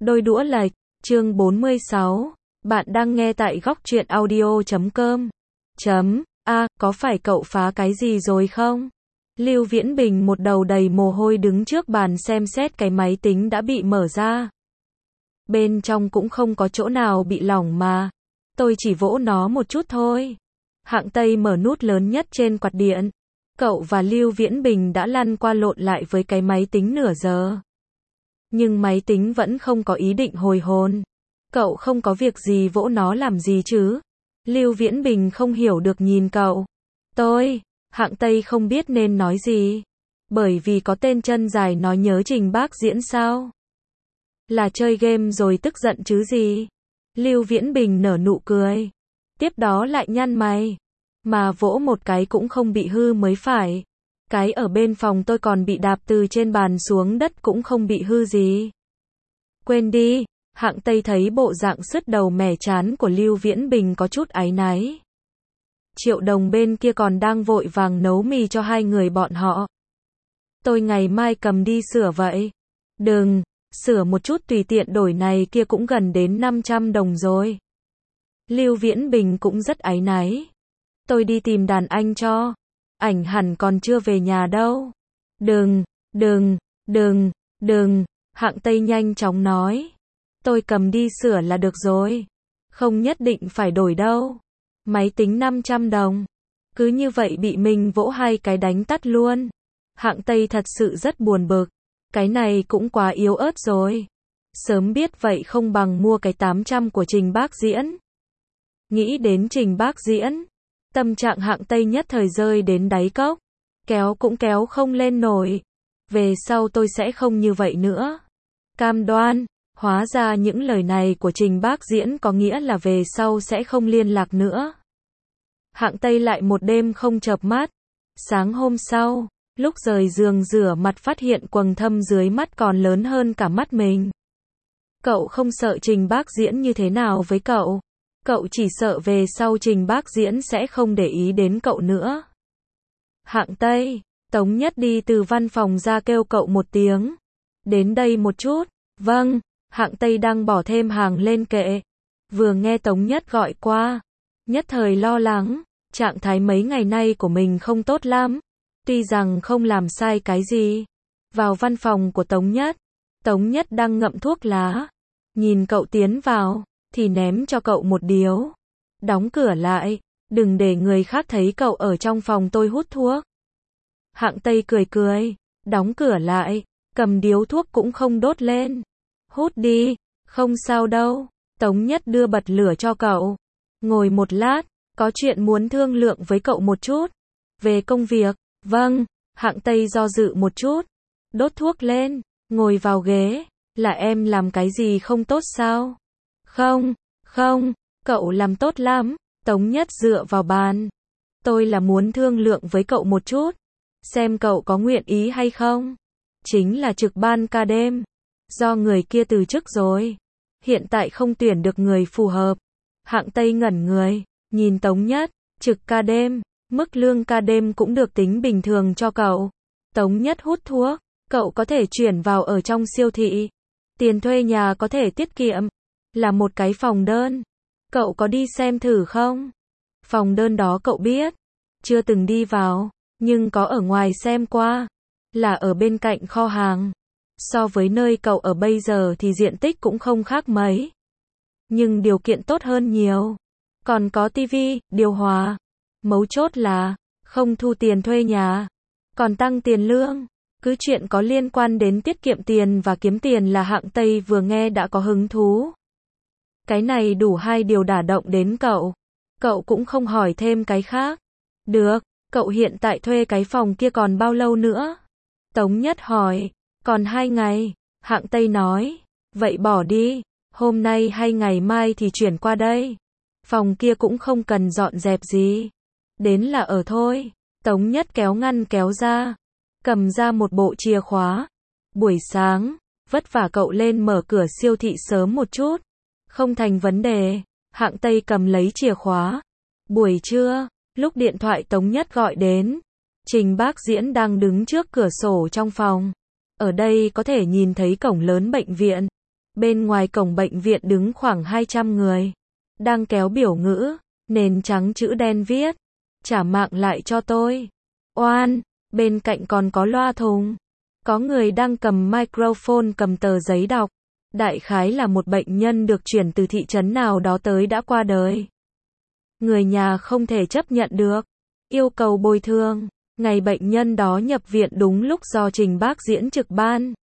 Đôi đũa lệch, chương 46. Bạn đang nghe tại góc truyện audio.com. Có phải cậu phá cái gì rồi không? Lưu Viễn Bình một đầu đầy mồ hôi đứng trước bàn xem xét cái máy tính đã bị mở ra. Bên trong cũng không có chỗ nào bị lỏng mà. Tôi chỉ vỗ nó một chút thôi. Hạng Tây mở nút lớn nhất trên quạt điện. Cậu và Lưu Viễn Bình đã lăn qua lộn lại với cái máy tính nửa giờ. Nhưng máy tính vẫn không có ý định hồi hồn. Cậu không có việc gì vỗ nó làm gì chứ? Lưu Viễn Bình không hiểu được nhìn cậu. Hạng Tây không biết nên nói gì. Bởi vì có tên chân dài nói nhớ Trình Bác Diễn sao? Là chơi game rồi tức giận chứ gì? Lưu Viễn Bình nở nụ cười. Tiếp đó lại nhăn mày. Mà vỗ một cái cũng không bị hư mới phải. Cái ở bên phòng tôi còn bị đạp từ trên bàn xuống đất cũng không bị hư gì. Quên đi. Hạng Tây thấy bộ dạng sứt đầu mẻ chán của Lưu Viễn Bình có chút áy náy. Triệu Đồng bên kia còn đang vội vàng nấu mì cho hai người bọn họ. Tôi ngày mai cầm đi sửa vậy. Đừng, sửa một chút tùy tiện đổi này kia cũng gần đến 500 đồng rồi. Lưu Viễn Bình cũng rất áy náy. Tôi đi tìm đàn anh cho. Ảnh hẳn còn chưa về nhà đâu. Đừng, Hạng Tây nhanh chóng nói. Tôi cầm đi sửa là được rồi. Không nhất định phải đổi đâu. Máy tính 500 đồng. Cứ như vậy bị mình vỗ hai cái đánh tắt luôn. Hạng Tây thật sự rất buồn bực. Cái này cũng quá yếu ớt rồi. Sớm biết vậy không bằng mua cái 800 của Trình Bác Diễn. Nghĩ đến Trình Bác Diễn. Tâm trạng Hạng Tây nhất thời rơi đến đáy cốc. Kéo cũng kéo không lên nổi. Về sau tôi sẽ không như vậy nữa. Cam đoan. Hóa ra những lời này của Trình Bác Diễn có nghĩa là về sau sẽ không liên lạc nữa. Hạng Tây lại một đêm không chợp mắt. Sáng hôm sau, lúc rời giường rửa mặt phát hiện quầng thâm dưới mắt còn lớn hơn cả mắt mình. Cậu không sợ Trình Bác Diễn như thế nào với cậu. Cậu chỉ sợ về sau Trình Bác Diễn sẽ không để ý đến cậu nữa. Hạng Tây, Tống Nhất đi từ văn phòng ra kêu cậu một tiếng. Đến đây một chút. Vâng. Hạng Tây đang bỏ thêm hàng lên kệ. Vừa nghe Tống Nhất gọi qua. Nhất thời lo lắng. Trạng thái mấy ngày nay của mình không tốt lắm. Tuy rằng không làm sai cái gì. Vào văn phòng của Tống Nhất. Tống Nhất đang ngậm thuốc lá. Nhìn cậu tiến vào. Thì ném cho cậu một điếu. Đóng cửa lại. Đừng để người khác thấy cậu ở trong phòng tôi hút thuốc. Hạng Tây cười. Đóng cửa lại. Cầm điếu thuốc cũng không đốt lên. Hút đi, không sao đâu. Tống Nhất đưa bật lửa cho cậu. Ngồi một lát, có chuyện muốn thương lượng với cậu một chút. Về công việc, vâng. Hạng Tây do dự một chút. Đốt thuốc lên, ngồi vào ghế. Là em làm cái gì không tốt sao? Không, cậu làm tốt lắm. Tống Nhất dựa vào bàn. Tôi là muốn thương lượng với cậu một chút. Xem cậu có nguyện ý hay không? Chính là trực ban ca đêm. Do người kia từ chức rồi. Hiện tại không tuyển được người phù hợp. Hạng Tây ngẩn người. Nhìn Tống Nhất. Trực ca đêm. Mức lương ca đêm cũng được tính bình thường cho cậu. Tống Nhất hút thuốc. Cậu có thể chuyển vào ở trong siêu thị. Tiền thuê nhà có thể tiết kiệm. Là một cái phòng đơn. Cậu có đi xem thử không? Phòng đơn đó cậu biết. Chưa từng đi vào. Nhưng có ở ngoài xem qua. Là ở bên cạnh kho hàng. So với nơi cậu ở bây giờ thì diện tích cũng không khác mấy. Nhưng điều kiện tốt hơn nhiều. Còn có tivi, điều hòa. Mấu chốt là không thu tiền thuê nhà. Còn tăng tiền lương. Cứ chuyện có liên quan đến tiết kiệm tiền và kiếm tiền là Hạng Tây vừa nghe đã có hứng thú. Cái này đủ hai điều đả động đến cậu. Cậu cũng không hỏi thêm cái khác. Được, cậu hiện tại thuê cái phòng kia còn bao lâu nữa? Tống Nhất hỏi. Còn 2 ngày, Hạng Tây nói. Vậy bỏ đi, hôm nay hay ngày mai thì chuyển qua đây. Phòng kia cũng không cần dọn dẹp gì. Đến là ở thôi. Tống Nhất kéo ngăn kéo ra. Cầm ra một bộ chìa khóa. Buổi sáng, vất vả cậu lên mở cửa siêu thị sớm một chút. Không thành vấn đề. Hạng Tây cầm lấy chìa khóa. Buổi trưa, lúc điện thoại Tống Nhất gọi đến. Trình Bác Diễn đang đứng trước cửa sổ trong phòng. Ở đây có thể nhìn thấy cổng lớn bệnh viện. Bên ngoài cổng bệnh viện đứng khoảng 200 người. Đang kéo biểu ngữ, nền trắng chữ đen viết. Trả mạng lại cho tôi. Oan, bên cạnh còn có loa thùng. Có người đang cầm microphone cầm tờ giấy đọc. Đại khái là một bệnh nhân được chuyển từ thị trấn nào đó tới đã qua đời. Người nhà không thể chấp nhận được. Yêu cầu bồi thường. Ngày bệnh nhân đó nhập viện đúng lúc do Trình Bác Diễn trực ban.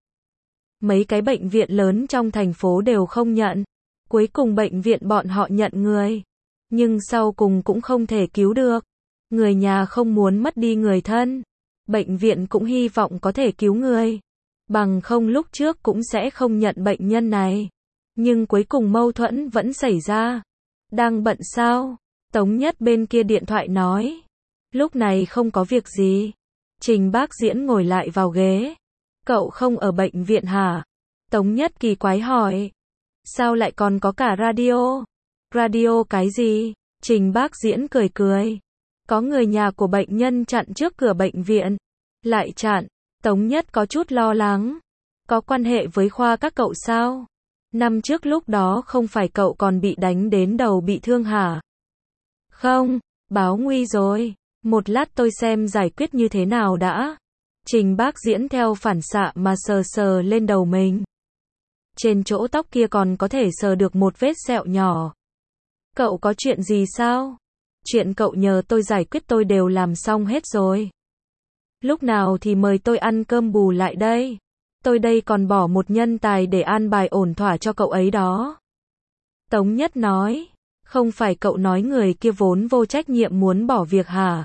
Mấy cái bệnh viện lớn trong thành phố đều không nhận. Cuối cùng bệnh viện bọn họ nhận người. Nhưng sau cùng cũng không thể cứu được. Người nhà không muốn mất đi người thân. Bệnh viện cũng hy vọng có thể cứu người. Bằng không lúc trước cũng sẽ không nhận bệnh nhân này. Nhưng cuối cùng mâu thuẫn vẫn xảy ra. Đang bận sao? Tống Nhất bên kia điện thoại nói. Lúc này không có việc gì. Trình Bác Diễn ngồi lại vào ghế. Cậu không ở bệnh viện hả? Tống Nhất kỳ quái hỏi. Sao lại còn có cả radio? Radio cái gì? Trình Bác Diễn cười cười. Có người nhà của bệnh nhân chặn trước cửa bệnh viện. Lại chặn. Tống Nhất có chút lo lắng. Có quan hệ với khoa các cậu sao? Năm trước lúc đó không phải cậu còn bị đánh đến đầu bị thương hả? Không, báo nguy rồi. Một lát tôi xem giải quyết như thế nào đã. Trình Bác Diễn theo phản xạ mà sờ sờ lên đầu mình. Trên chỗ tóc kia còn có thể sờ được một vết sẹo nhỏ. Cậu có chuyện gì sao? Chuyện cậu nhờ tôi giải quyết tôi đều làm xong hết rồi. Lúc nào thì mời tôi ăn cơm bù lại đây. Tôi đây còn bỏ một nhân tài để an bài ổn thỏa cho cậu ấy đó. Tống Nhất nói. Không phải cậu nói người kia vốn vô trách nhiệm muốn bỏ việc hả?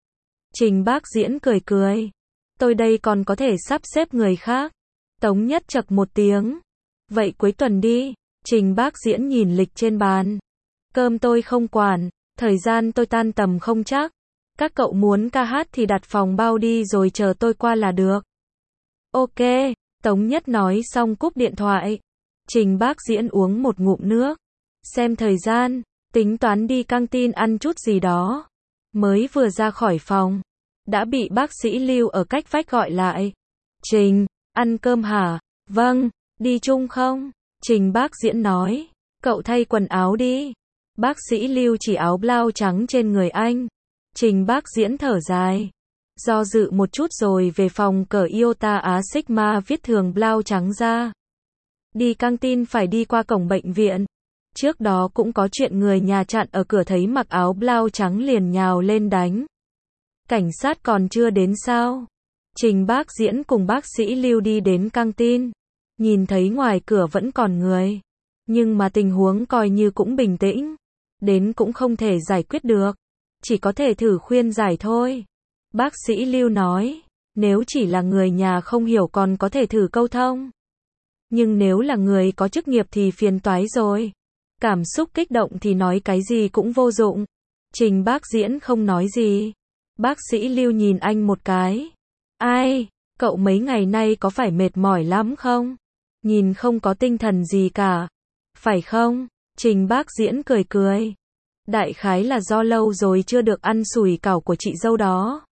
Trình Bác Diễn cười cười. Tôi đây còn có thể sắp xếp người khác. Tống Nhất chậc một tiếng. Vậy cuối tuần đi. Trình Bác Diễn nhìn lịch trên bàn. Cơm tôi không quản. Thời gian tôi tan tầm không chắc. Các cậu muốn ca hát thì đặt phòng bao đi rồi chờ tôi qua là được. Ok. Tống Nhất nói xong cúp điện thoại. Trình Bác Diễn uống một ngụm nước. Xem thời gian. Tính toán đi căng tin ăn chút gì đó. Mới vừa ra khỏi phòng. Đã bị bác sĩ Lưu ở cách vách gọi lại. Trình, ăn cơm hả? Vâng, đi chung không? Trình Bác Diễn nói. Cậu thay quần áo đi. Bác sĩ Lưu chỉ áo blau trắng trên người anh. Trình Bác Diễn thở dài. Do dự một chút rồi về phòng cởi Iota Á Sigma viết thường blau trắng ra. Đi căng tin phải đi qua cổng bệnh viện. Trước đó cũng có chuyện người nhà chặn ở cửa thấy mặc áo blau trắng liền nhào lên đánh. Cảnh sát còn chưa đến sao? Trình Bác Diễn cùng bác sĩ Lưu đi đến căng tin. Nhìn thấy ngoài cửa vẫn còn người. Nhưng mà tình huống coi như cũng bình tĩnh. Đến cũng không thể giải quyết được. Chỉ có thể thử khuyên giải thôi. Bác sĩ Lưu nói. Nếu chỉ là người nhà không hiểu còn có thể thử câu thông. Nhưng nếu là người có chức nghiệp thì phiền toái rồi. Cảm xúc kích động thì nói cái gì cũng vô dụng. Trình Bác Diễn không nói gì. Bác sĩ Lưu nhìn anh một cái. Ai, cậu mấy ngày nay có phải mệt mỏi lắm không? Nhìn không có tinh thần gì cả. Phải không? Trình Bác Diễn cười cười. Đại khái là do lâu rồi chưa được ăn sủi cảo của chị dâu đó.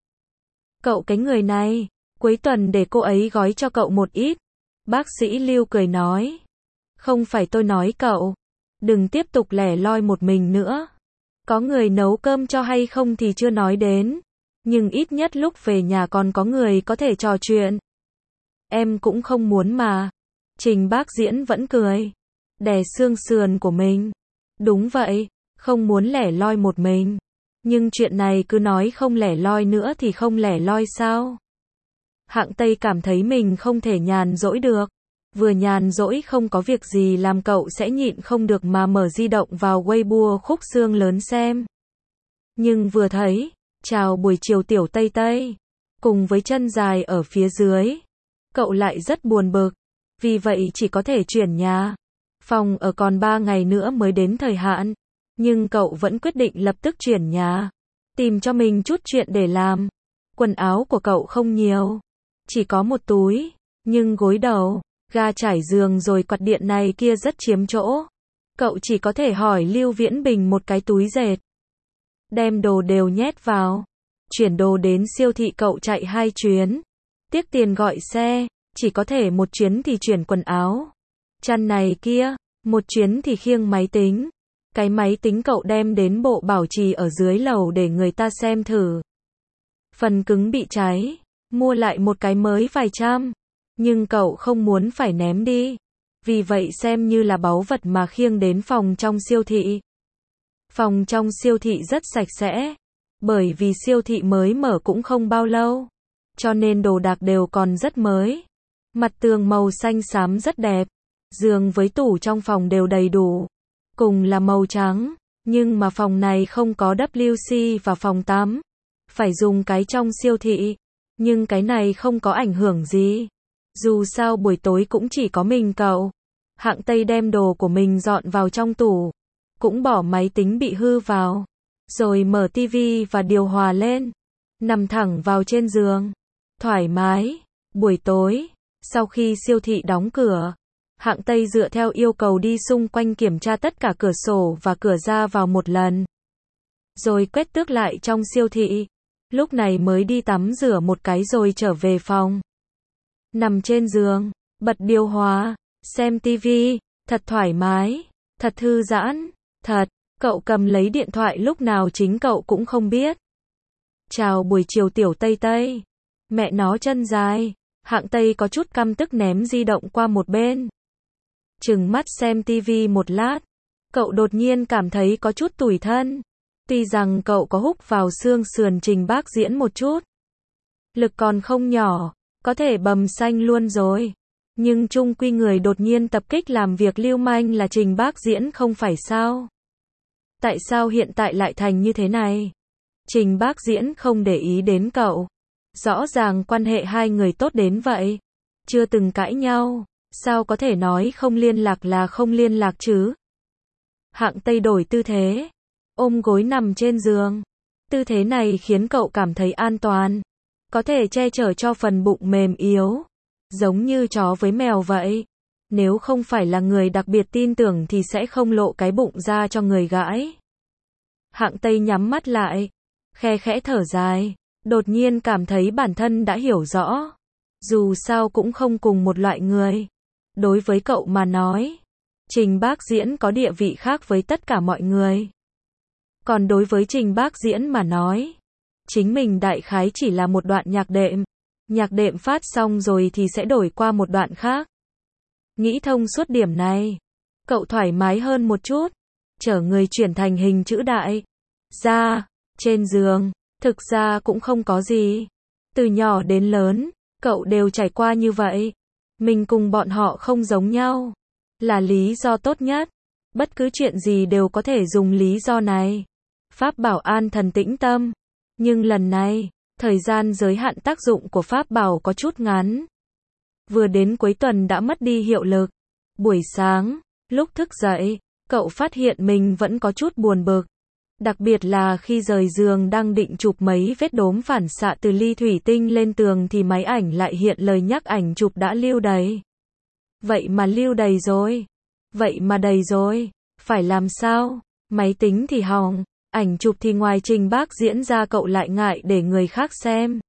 Cậu cái người này, cuối tuần để cô ấy gói cho cậu một ít. Bác sĩ Lưu cười nói. Không phải tôi nói cậu. Đừng tiếp tục lẻ loi một mình nữa. Có người nấu cơm cho hay không thì chưa nói đến. Nhưng ít nhất lúc về nhà còn có người có thể trò chuyện. Em cũng không muốn mà. Trình Bác Diễn vẫn cười. Đè xương sườn của mình. Đúng vậy, không muốn lẻ loi một mình. Nhưng chuyện này cứ nói không lẻ loi nữa thì không lẻ loi sao? Hạng Tây cảm thấy mình không thể nhàn rỗi được. Vừa nhàn rỗi không có việc gì làm cậu sẽ nhịn không được mà mở di động vào Weibo khúc xương lớn xem. Nhưng vừa thấy, chào buổi chiều tiểu Tây Tây, cùng với chân dài ở phía dưới. Cậu lại rất buồn bực, vì vậy chỉ có thể chuyển nhà. Phòng ở còn 3 ngày nữa mới đến thời hạn, nhưng cậu vẫn quyết định lập tức chuyển nhà. Tìm cho mình chút chuyện để làm. Quần áo của cậu không nhiều, chỉ có một túi, nhưng gối đầu, ga trải giường rồi quạt điện này kia rất chiếm chỗ. Cậu chỉ có thể hỏi Lưu Viễn Bình một cái túi dệt. Đem đồ đều nhét vào. Chuyển đồ đến siêu thị cậu chạy 2 chuyến. Tiếc tiền gọi xe, chỉ có thể một chuyến thì chuyển quần áo. chăn này kia, một chuyến thì khiêng máy tính. Cái máy tính cậu đem đến bộ bảo trì ở dưới lầu để người ta xem thử. Phần cứng bị cháy, mua lại một cái mới vài trăm, nhưng cậu không muốn phải ném đi. Vì vậy xem như là báu vật mà khiêng đến phòng trong siêu thị. Phòng trong siêu thị rất sạch sẽ, bởi vì siêu thị mới mở cũng không bao lâu, cho nên đồ đạc đều còn rất mới. Mặt tường màu xanh xám rất đẹp, giường với tủ trong phòng đều đầy đủ, cùng là màu trắng, nhưng mà phòng này không có WC và phòng tắm, phải dùng cái trong siêu thị, nhưng cái này không có ảnh hưởng gì. Dù sao buổi tối cũng chỉ có mình cậu. Hạng Tây đem đồ của mình dọn vào trong tủ, cũng bỏ máy tính bị hư vào, rồi mở tivi và điều hòa lên, nằm thẳng vào trên giường, thoải mái. Buổi tối, sau khi siêu thị đóng cửa, Hạng Tây dựa theo yêu cầu đi xung quanh kiểm tra tất cả cửa sổ và cửa ra vào một lần, rồi quét tước lại trong siêu thị. Lúc này mới đi tắm rửa một cái rồi trở về phòng. Nằm trên giường, bật điều hòa, xem tivi, thật thoải mái, thật thư giãn, thật. Cậu cầm lấy điện thoại lúc nào chính cậu cũng không biết. Chào buổi chiều tiểu Tây Tây. Mẹ nó chân dài. Hạng Tây có chút căm tức ném di động qua một bên. Trừng mắt xem tivi một lát. Cậu đột nhiên cảm thấy có chút tủi thân. Tuy rằng cậu có húc vào xương sườn Trình Bác Diễn một chút. Lực còn không nhỏ, có thể bầm xanh luôn rồi. Nhưng chung quy người đột nhiên tập kích làm việc lưu manh là Trình Bác Diễn không phải sao? Tại sao hiện tại lại thành như thế này? Trình Bác Diễn không để ý đến cậu. Rõ ràng quan hệ hai người tốt đến vậy. Chưa từng cãi nhau. Sao có thể nói không liên lạc là không liên lạc chứ? Hạng Tây đổi tư thế. Ôm gối nằm trên giường. Tư thế này khiến cậu cảm thấy an toàn. Có thể che chở cho phần bụng mềm yếu. Giống như chó với mèo vậy. Nếu không phải là người đặc biệt tin tưởng thì sẽ không lộ cái bụng ra cho người gãi. Hạng Tây nhắm mắt lại, khe khẽ thở dài, đột nhiên cảm thấy bản thân đã hiểu rõ. Dù sao cũng không cùng một loại người. Đối với cậu mà nói, Trình Bác Diễn có địa vị khác với tất cả mọi người. Còn đối với Trình Bác Diễn mà nói, chính mình đại khái chỉ là một đoạn nhạc đệm. Nhạc đệm phát xong rồi thì sẽ đổi qua một đoạn khác. Nghĩ thông suốt điểm này, cậu thoải mái hơn một chút, chở người chuyển thành hình chữ đại. Ra, trên giường, thực ra cũng không có gì. Từ nhỏ đến lớn, cậu đều trải qua như vậy. Mình cùng bọn họ không giống nhau. Là lý do tốt nhất. Bất cứ chuyện gì đều có thể dùng lý do này. Pháp bảo an thần tĩnh tâm. Nhưng lần này, thời gian giới hạn tác dụng của pháp bảo có chút ngắn. Vừa đến cuối tuần đã mất đi hiệu lực. Buổi sáng, lúc thức dậy, cậu phát hiện mình vẫn có chút buồn bực. Đặc biệt là khi rời giường đang định chụp mấy vết đốm phản xạ từ ly thủy tinh lên tường thì máy ảnh lại hiện lời nhắc ảnh chụp đã lưu đầy. Vậy mà lưu đầy rồi. Vậy mà đầy rồi. Phải làm sao? Máy tính thì hỏng. Ảnh chụp thì ngoài Trình Bác Diễn ra cậu lại ngại để người khác xem.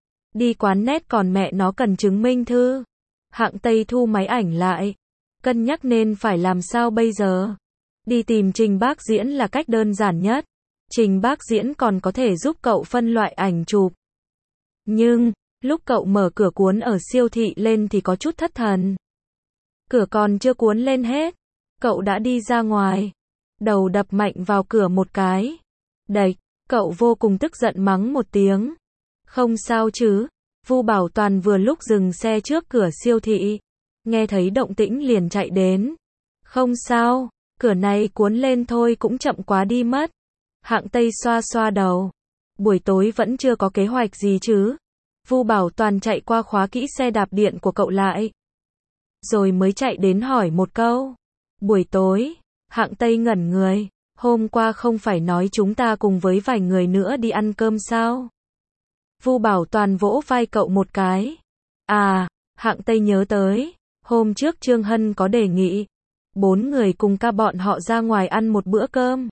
Đi quán net còn mẹ nó cần chứng minh thư. Hạng Tây thu máy ảnh lại. Cân nhắc nên phải làm sao bây giờ. Đi tìm Trình Bác Diễn là cách đơn giản nhất. Trình Bác Diễn còn có thể giúp cậu phân loại ảnh chụp. Nhưng, lúc cậu mở cửa cuốn ở siêu thị lên thì có chút thất thần. Cửa còn chưa cuốn lên hết. Cậu đã đi ra ngoài. Đầu đập mạnh vào cửa một cái. Đạch, cậu vô cùng tức giận mắng một tiếng. Không sao chứ. Vu Bảo Toàn vừa lúc dừng xe trước cửa siêu thị. Nghe thấy động tĩnh liền chạy đến. Không sao, cửa này cuốn lên thôi cũng chậm quá đi mất. Hạng Tây xoa xoa đầu. Buổi tối vẫn chưa có kế hoạch gì chứ. Vu Bảo Toàn chạy qua khóa kỹ xe đạp điện của cậu lại. Rồi mới chạy đến hỏi một câu. Buổi tối, Hạng Tây ngẩn người. Hôm qua không phải nói chúng ta cùng với vài người nữa đi ăn cơm sao? Vu Bảo Toàn vỗ vai cậu một cái. À, Hạng Tây nhớ tới. Hôm trước Trương Hân có đề nghị. 4 người cùng ca bọn họ ra ngoài ăn một bữa cơm.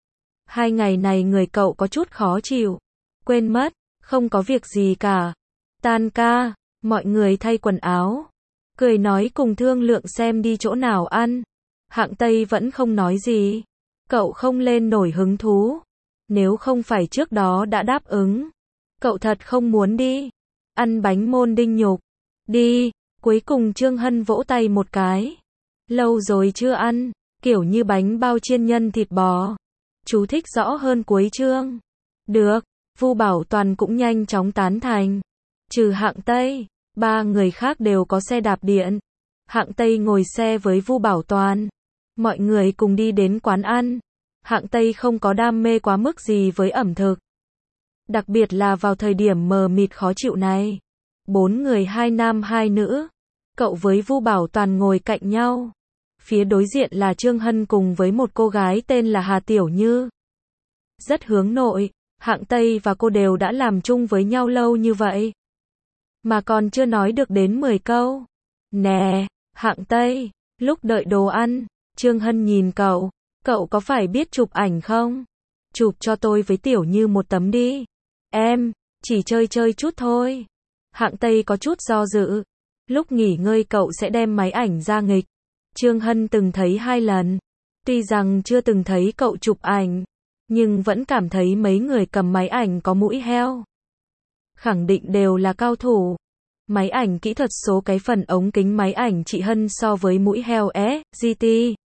2 ngày này người cậu có chút khó chịu. Quên mất, không có việc gì cả. Tan ca, mọi người thay quần áo. cười nói cùng thương lượng xem đi chỗ nào ăn. Hạng Tây vẫn không nói gì. Cậu không lên nổi hứng thú. Nếu không phải trước đó đã đáp ứng, cậu thật không muốn đi. Ăn bánh môn đinh nhục. Đi. Cuối cùng Trương Hân vỗ tay một cái. Lâu rồi chưa ăn, kiểu như bánh bao chiên nhân thịt bò. Chú thích rõ hơn cuối chương. Được. Vu Bảo Toàn cũng nhanh chóng tán thành. Trừ Hạng Tây, ba người khác đều có xe đạp điện. Hạng Tây ngồi xe với Vu Bảo Toàn. Mọi người cùng đi đến quán ăn. Hạng Tây không có đam mê quá mức gì với ẩm thực. Đặc biệt là vào thời điểm mờ mịt khó chịu này. 4 người 2 nam 2 nữ. Cậu với Vu Bảo Toàn ngồi cạnh nhau. Phía đối diện là Trương Hân cùng với một cô gái tên là Hà Tiểu Như. Rất hướng nội, Hạng Tây và cô đều đã làm chung với nhau lâu như vậy. Mà còn chưa nói được đến 10 câu. Nè, Hạng Tây, lúc đợi đồ ăn, Trương Hân nhìn cậu có phải biết chụp ảnh không? Chụp cho tôi với Tiểu Như một tấm đi. Em, chỉ chơi chơi chút thôi. Hạng Tây có chút do dự. Lúc nghỉ ngơi cậu sẽ đem máy ảnh ra nghịch. Trương Hân từng thấy 2 lần. Tuy rằng chưa từng thấy cậu chụp ảnh, nhưng vẫn cảm thấy mấy người cầm máy ảnh có mũi heo. Khẳng định đều là cao thủ. Máy ảnh kỹ thuật số cái phần ống kính máy ảnh chị Hân so với mũi heo GT.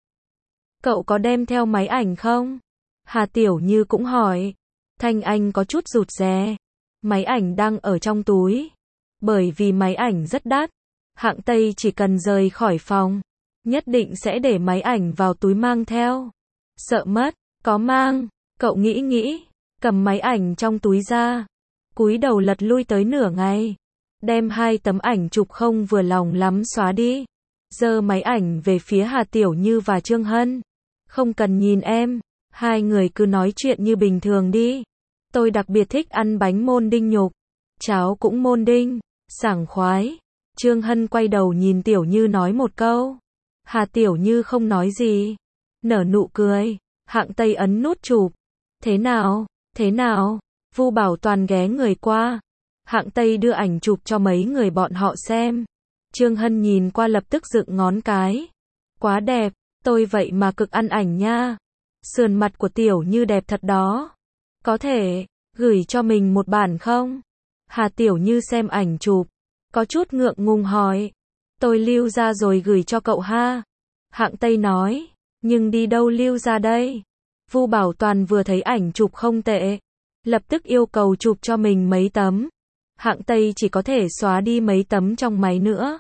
Cậu có đem theo máy ảnh không? Hà Tiểu Như cũng hỏi. Thanh Anh có chút rụt rè. Máy ảnh đang ở trong túi. Bởi vì máy ảnh rất đắt. Hạng Tây chỉ cần rời khỏi phòng, nhất định sẽ để máy ảnh vào túi mang theo. Sợ mất, có mang. Cậu nghĩ, cầm máy ảnh trong túi ra. Cúi đầu lật lui tới nửa ngày. Đem 2 tấm ảnh chụp không vừa lòng lắm xóa đi. Giơ máy ảnh về phía Hà Tiểu Như và Trương Hân. Không cần nhìn em, 2 người cứ nói chuyện như bình thường đi. Tôi đặc biệt thích ăn bánh môn đinh nhục. Cháo cũng môn đinh, sảng khoái. Trương Hân quay đầu nhìn Tiểu Như nói một câu. Hà Tiểu Như không nói gì. Nở nụ cười. Hạng Tây ấn nút chụp. Thế nào? Vu Bảo Toàn ghé người qua. Hạng Tây đưa ảnh chụp cho mấy người bọn họ xem. Trương Hân nhìn qua lập tức dựng ngón cái. Quá đẹp, tôi vậy mà cực ăn ảnh nha. Sườn mặt của Tiểu Như đẹp thật đó. Có thể gửi cho mình một bản không? Hà Tiểu Như xem ảnh chụp, có chút ngượng ngùng hỏi. Tôi lưu ra rồi gửi cho cậu ha. Hạng Tây nói, nhưng đi đâu lưu ra đây? Vu Bảo Toàn vừa thấy ảnh chụp không tệ, lập tức yêu cầu chụp cho mình mấy tấm. Hạng Tây chỉ có thể xóa đi mấy tấm trong máy nữa,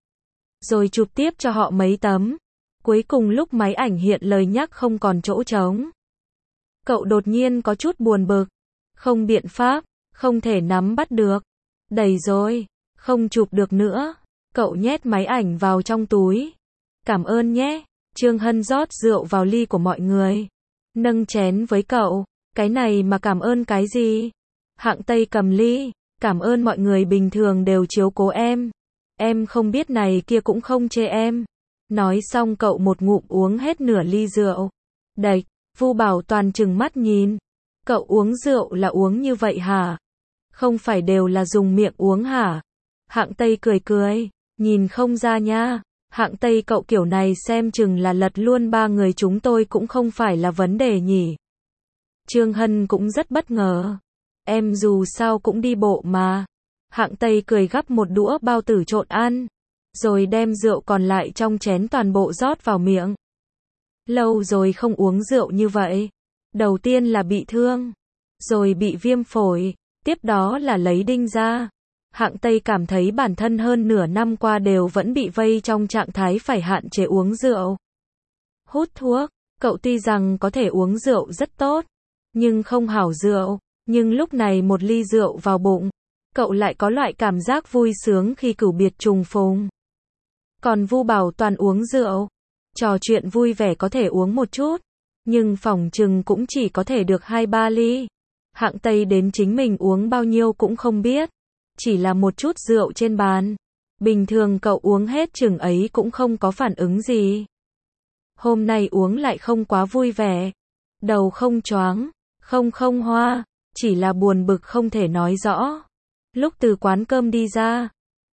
rồi chụp tiếp cho họ mấy tấm. Cuối cùng lúc máy ảnh hiện lời nhắc không còn chỗ trống, cậu đột nhiên có chút buồn bực. Không biện pháp, không thể nắm bắt được. Đầy rồi, không chụp được nữa. Cậu nhét máy ảnh vào trong túi. Cảm ơn nhé. Trương Hân rót rượu vào ly của mọi người. Nâng chén với cậu. Cái này mà cảm ơn cái gì? Hạng Tây cầm ly. Cảm ơn mọi người bình thường đều chiếu cố em. Em không biết này kia cũng không chê em. Nói xong cậu một ngụm uống hết nửa ly rượu. Đạch, Vu Bảo Toàn trừng mắt nhìn. Cậu uống rượu là uống như vậy hả? Không phải đều là dùng miệng uống hả? Hạng Tây cười, nhìn không ra nha. Hạng Tây cậu kiểu này xem chừng là lật luôn 3 người chúng tôi cũng không phải là vấn đề nhỉ. Trương Hân cũng rất bất ngờ. Em dù sao cũng đi bộ mà. Hạng Tây cười gắp một đũa bao tử trộn ăn, rồi đem rượu còn lại trong chén toàn bộ rót vào miệng. Lâu rồi không uống rượu như vậy. Đầu tiên là bị thương, rồi bị viêm phổi, tiếp đó là lấy đinh ra. Hạng Tây cảm thấy bản thân hơn nửa năm qua đều vẫn bị vây trong trạng thái phải hạn chế uống rượu. Hút thuốc, cậu tuy rằng có thể uống rượu rất tốt, nhưng không hảo rượu. Nhưng lúc này một ly rượu vào bụng, cậu lại có loại cảm giác vui sướng khi cửu biệt trùng phùng. Còn Vu Bảo Toàn uống rượu, trò chuyện vui vẻ có thể uống một chút, nhưng phỏng chừng cũng chỉ có thể được 2-3 ly. Hạng Tây đến chính mình uống bao nhiêu cũng không biết. Chỉ là một chút rượu trên bàn. Bình thường cậu uống hết chừng ấy cũng không có phản ứng gì. Hôm nay uống lại không quá vui vẻ. Đầu không choáng, không hoa, chỉ là buồn bực không thể nói rõ. Lúc từ quán cơm đi ra,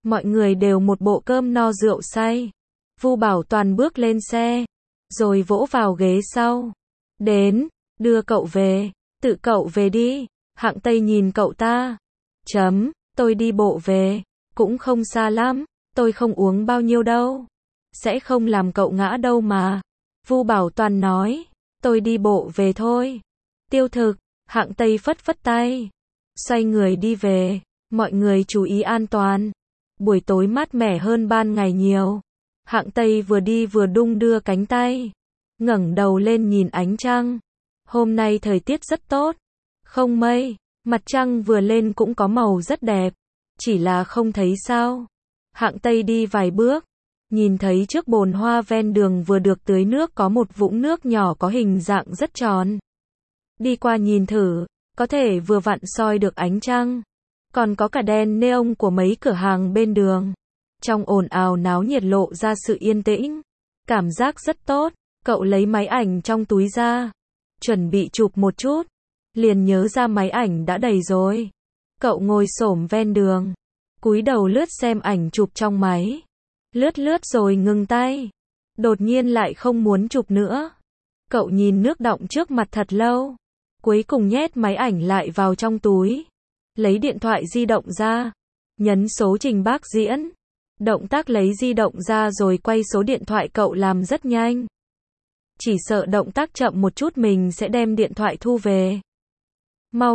Mọi người đều một bộ cơm no rượu say. Vu Bảo Toàn bước lên xe, rồi vỗ vào ghế sau. Đến, đưa cậu về, tự cậu về đi. Hạng Tây nhìn cậu ta. Tôi đi bộ về, cũng không xa lắm, tôi không uống bao nhiêu đâu. Sẽ không làm cậu ngã đâu mà. Vu Bảo Toàn nói, tôi đi bộ về thôi. Tiêu Thực, Hạng Tây phất phất tay. Xoay người đi về, mọi người chú ý an toàn. Buổi tối mát mẻ hơn ban ngày nhiều. Hạng Tây vừa đi vừa đung đưa cánh tay. Ngẩng đầu lên nhìn ánh trăng. Hôm nay thời tiết rất tốt. Không mây, mặt trăng vừa lên cũng có màu rất đẹp. Chỉ là không thấy sao. Hạng Tây đi vài bước. Nhìn thấy trước bồn hoa ven đường vừa được tưới nước có một vũng nước nhỏ có hình dạng rất tròn. Đi qua nhìn thử, có thể vừa vặn soi được ánh trăng. Còn có cả đèn neon của mấy cửa hàng bên đường. Trong ồn ào náo nhiệt lộ ra sự yên tĩnh. Cảm giác rất tốt. Cậu lấy máy ảnh trong túi ra. Chuẩn bị chụp một chút. Liền nhớ ra máy ảnh đã đầy rồi. Cậu ngồi xổm ven đường. Cúi đầu lướt xem ảnh chụp trong máy. Lướt rồi ngừng tay. Đột nhiên lại không muốn chụp nữa. Cậu nhìn nước đọng trước mặt thật lâu. Cuối cùng nhét máy ảnh lại vào trong túi. Lấy điện thoại di động ra. Nhấn số Trình Bác Diễn. Động tác lấy di động ra rồi quay số điện thoại cậu làm rất nhanh. Chỉ sợ động tác chậm một chút mình sẽ đem điện thoại thu về. Mau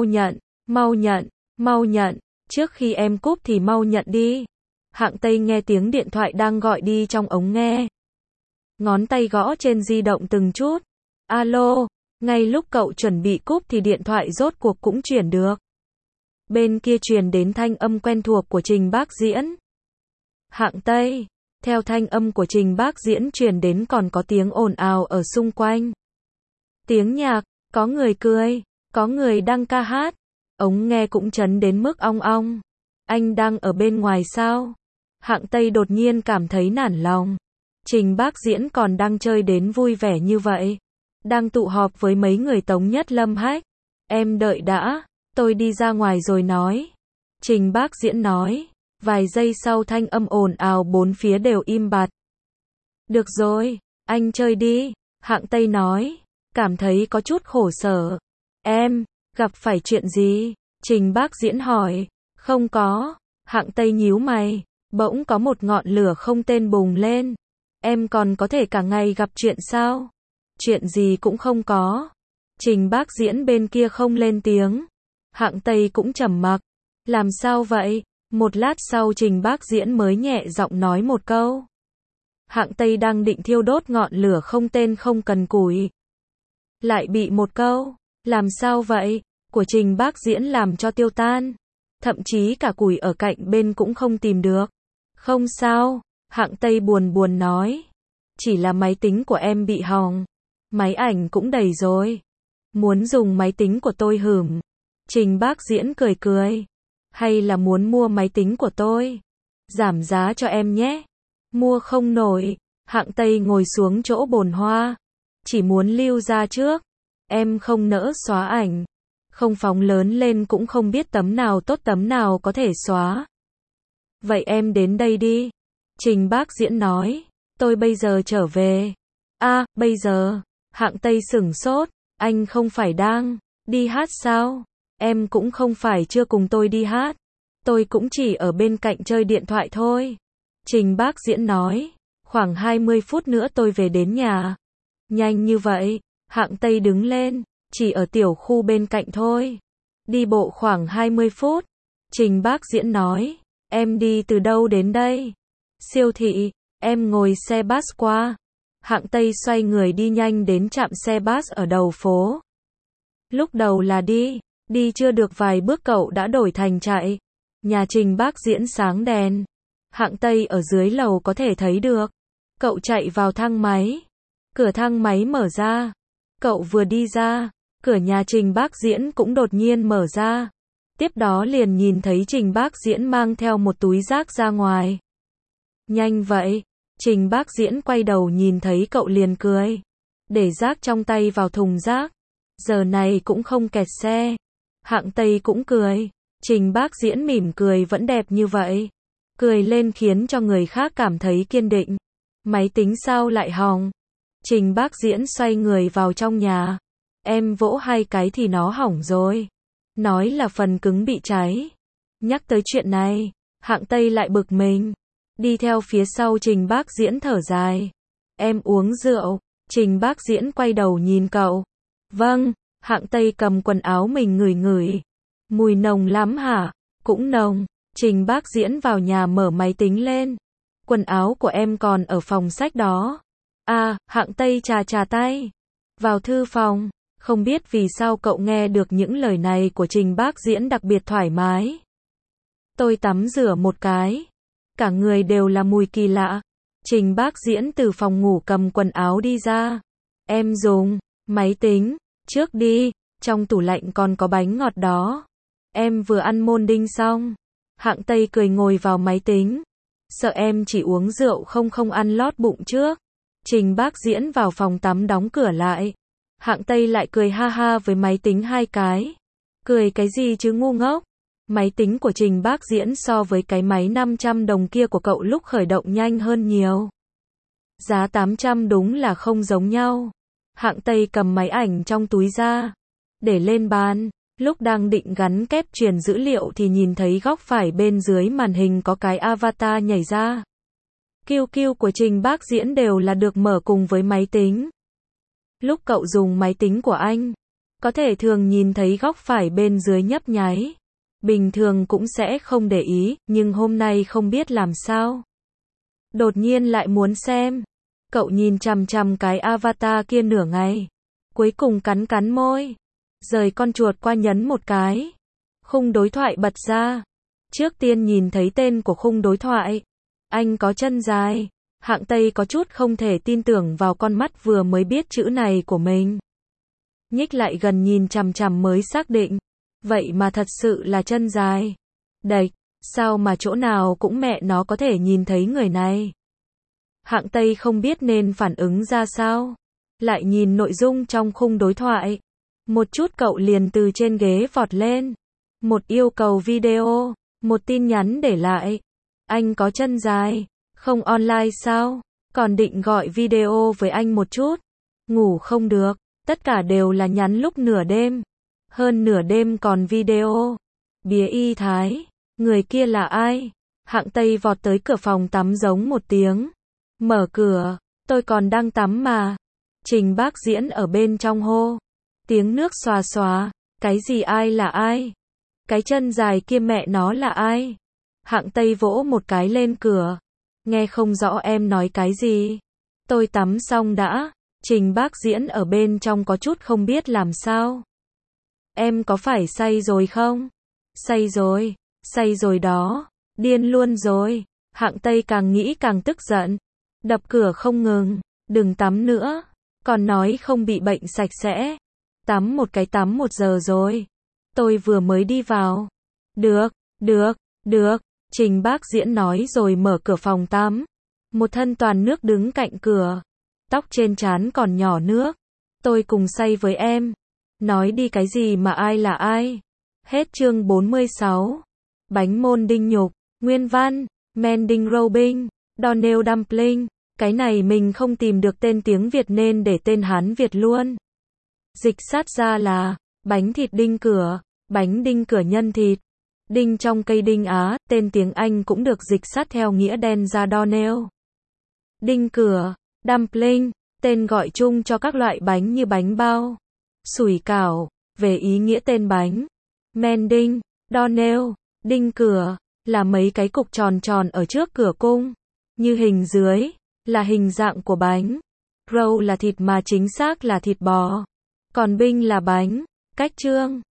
nhận. Trước khi em cúp thì mau nhận đi. Hạng Tây nghe tiếng điện thoại đang gọi đi trong ống nghe. Ngón tay gõ trên di động từng chút. Alo, ngay lúc cậu chuẩn bị cúp thì điện thoại rốt cuộc cũng chuyển được. Bên kia truyền đến thanh âm quen thuộc của Trình Bác Diễn. Hạng Tây, theo thanh âm của Trình Bác Diễn truyền đến còn có tiếng ồn ào ở xung quanh. Tiếng nhạc, có người cười, có người đang ca hát. Ống nghe cũng chấn đến mức ong ong. Anh đang ở bên ngoài sao? Hạng Tây đột nhiên cảm thấy nản lòng. Trình Bác Diễn còn đang chơi đến vui vẻ như vậy. Đang tụ họp với mấy người Tống Nhất Lâm Hách. Em đợi đã, tôi đi ra ngoài rồi nói. Trình Bác Diễn nói. Vài giây sau thanh âm ồn ào bốn phía đều im bặt. Được rồi, anh chơi đi. Hạng Tây nói. Cảm thấy có chút khổ sở. Em, gặp phải chuyện gì? Trình Bác Diễn hỏi. Không có. Hạng Tây nhíu mày. Bỗng có một ngọn lửa không tên bùng lên. Em còn có thể cả ngày gặp chuyện sao? Chuyện gì cũng không có. Trình Bác Diễn bên kia không lên tiếng. Hạng Tây cũng trầm mặc. Làm sao vậy? Một lát sau Trình Bác Diễn mới nhẹ giọng nói một câu. Hạng Tây đang định thiêu đốt ngọn lửa không tên không cần củi. Lại bị một câu. Làm sao vậy? Của Trình Bác Diễn làm cho tiêu tan. Thậm chí cả củi ở cạnh bên cũng không tìm được. Không sao. Hạng Tây buồn nói. Chỉ là máy tính của em bị hỏng. Máy ảnh cũng đầy rồi. Muốn dùng máy tính của tôi hửm. Trình Bác Diễn cười. Hay là muốn mua máy tính của tôi? Giảm giá cho em nhé. Mua không nổi. Hạng Tây ngồi xuống chỗ bồn hoa. Chỉ muốn lưu ra trước. Em không nỡ xóa ảnh. Không phóng lớn lên cũng không biết tấm nào tốt tấm nào có thể xóa. Vậy em đến đây đi. Trình Bác Diễn nói. Tôi bây giờ trở về. Bây giờ. Hạng Tây sửng sốt. Anh không phải đang đi hát sao? Em cũng không phải chưa cùng tôi đi hát. Tôi cũng chỉ ở bên cạnh chơi điện thoại thôi. Trình Bác Diễn nói. Khoảng 20 phút nữa tôi về đến nhà. Nhanh như vậy. Hạng Tây đứng lên. Chỉ ở tiểu khu bên cạnh thôi. Đi bộ khoảng 20 phút. Trình Bác Diễn nói. Em đi từ đâu đến đây? Siêu thị. Em ngồi xe bus qua. Hạng Tây xoay người đi nhanh đến trạm xe bus ở đầu phố. Lúc đầu là đi chưa được vài bước cậu đã đổi thành chạy. Nhà Trình Bác Diễn sáng đèn. Hạng Tây ở dưới lầu có thể thấy được. Cậu chạy vào thang máy. Cửa thang máy mở ra. Cậu vừa đi ra, cửa nhà Trình Bác Diễn cũng đột nhiên mở ra. Tiếp đó liền nhìn thấy Trình Bác Diễn mang theo một túi rác ra ngoài. Nhanh vậy. Trình Bác Diễn quay đầu nhìn thấy cậu liền cười. Để rác trong tay vào thùng rác. Giờ này cũng không kẹt xe. Hạng Tây cũng cười. Trình Bác Diễn mỉm cười vẫn đẹp như vậy. cười lên khiến cho người khác cảm thấy kiên định. Máy tính sao lại hỏng? Trình Bác Diễn xoay người vào trong nhà. Em vỗ 2 cái thì nó hỏng rồi. Nói là phần cứng bị cháy. Nhắc tới chuyện này, Hạng Tây lại bực mình. Đi theo phía sau Trình Bác Diễn thở dài. Em uống rượu. Trình Bác Diễn quay đầu nhìn cậu. Vâng, Hạng Tây cầm quần áo mình ngửi ngửi. Mùi nồng lắm hả? Cũng nồng. Trình Bác Diễn vào nhà mở máy tính lên. Quần áo của em còn ở phòng sách đó. À, Hạng Tây chà chà tay. Vào thư phòng. Không biết vì sao cậu nghe được những lời này của Trình Bác Diễn đặc biệt thoải mái. Tôi tắm rửa một cái. Cả người đều là mùi kỳ lạ. Trình Bác Diễn từ phòng ngủ cầm quần áo đi ra. Em dùng máy tính trước đi, trong tủ lạnh còn có bánh ngọt đó. Em vừa ăn môn đinh xong. Hạng Tây cười ngồi vào máy tính. Sợ em chỉ uống rượu không ăn lót bụng trước. Trình Bác Diễn vào phòng tắm đóng cửa lại. Hạng Tây lại cười ha ha với máy tính 2 cái. Cười cái gì chứ ngu ngốc. Máy tính của Trình Bác Diễn so với cái máy 500 đồng kia của cậu lúc khởi động nhanh hơn nhiều. Giá 800 đúng là không giống nhau. Hạng Tây cầm máy ảnh trong túi ra. Để lên bàn. Lúc đang định gắn kép truyền dữ liệu thì nhìn thấy góc phải bên dưới màn hình có cái avatar nhảy ra. QQ của Trình Bác Diễn đều là được mở cùng với máy tính. Lúc cậu dùng máy tính của anh, có thể thường nhìn thấy góc phải bên dưới nhấp nháy. Bình thường cũng sẽ không để ý, nhưng hôm nay không biết làm sao. Đột nhiên lại muốn xem. Cậu nhìn chằm chằm cái avatar kia nửa ngày. Cuối cùng cắn môi. Rời con chuột qua nhấn một cái. Khung đối thoại bật ra. Trước tiên nhìn thấy tên của khung đối thoại. Anh có chân dài. Hạng Tây có chút không thể tin tưởng vào con mắt vừa mới biết chữ này của mình. Nhích lại gần nhìn chằm chằm mới xác định. Vậy mà thật sự là chân dài. Đệch, sao mà chỗ nào cũng mẹ nó có thể nhìn thấy người này. Hạng Tây không biết nên phản ứng ra sao. Lại nhìn nội dung trong khung đối thoại. Một chút cậu liền từ trên ghế vọt lên. Một yêu cầu video. Một tin nhắn để lại. Anh có chân dài. Không online sao? Còn định gọi video với anh một chút. Ngủ không được. Tất cả đều là nhắn lúc nửa đêm. Hơn nửa đêm còn video. Bía y thái. Người kia là ai? Hạng Tây vọt tới cửa phòng tắm giống một tiếng. Mở cửa. Tôi còn đang tắm mà. Trình Bác Diễn ở bên trong hô. Tiếng nước xòa xòa. Cái gì ai là ai? Cái chân dài kia mẹ nó là ai? Hạng Tây vỗ một cái lên cửa. Nghe không rõ em nói cái gì. Tôi tắm xong đã. Trình Bác Diễn ở bên trong có chút không biết làm sao. Em có phải say rồi không? Say rồi đó. Điên luôn rồi. Hạng Tây càng nghĩ càng tức giận. Đập cửa không ngừng. Đừng tắm nữa. Còn nói không bị bệnh sạch sẽ. Tắm một cái tắm 1 giờ rồi. Tôi vừa mới đi vào. Được. Trình Bác Diễn nói rồi mở cửa phòng tắm. Một thân toàn nước đứng cạnh cửa. Tóc trên trán còn nhỏ nước. Tôi cùng say với em. Nói đi cái gì mà ai là ai. Hết chương 46. Bánh môn đinh nhục. Nguyên văn. Mending Robin. Donald Dumpling. Cái này mình không tìm được tên tiếng Việt nên để tên Hán Việt luôn. Dịch sát ra là bánh thịt đinh cửa. Bánh đinh cửa nhân thịt. Đinh trong cây đinh Á, tên tiếng Anh cũng được dịch sát theo nghĩa đen ra Donald. Đinh cửa. Dumpling. Tên gọi chung cho các loại bánh như bánh bao. Sủi cảo. Về ý nghĩa tên bánh. Mending. Donald. Đinh cửa. Là mấy cái cục tròn tròn ở trước cửa cung. Như hình dưới. Là hình dạng của bánh. Roll là thịt mà chính xác là thịt bò. Còn binh là bánh. Cách chương.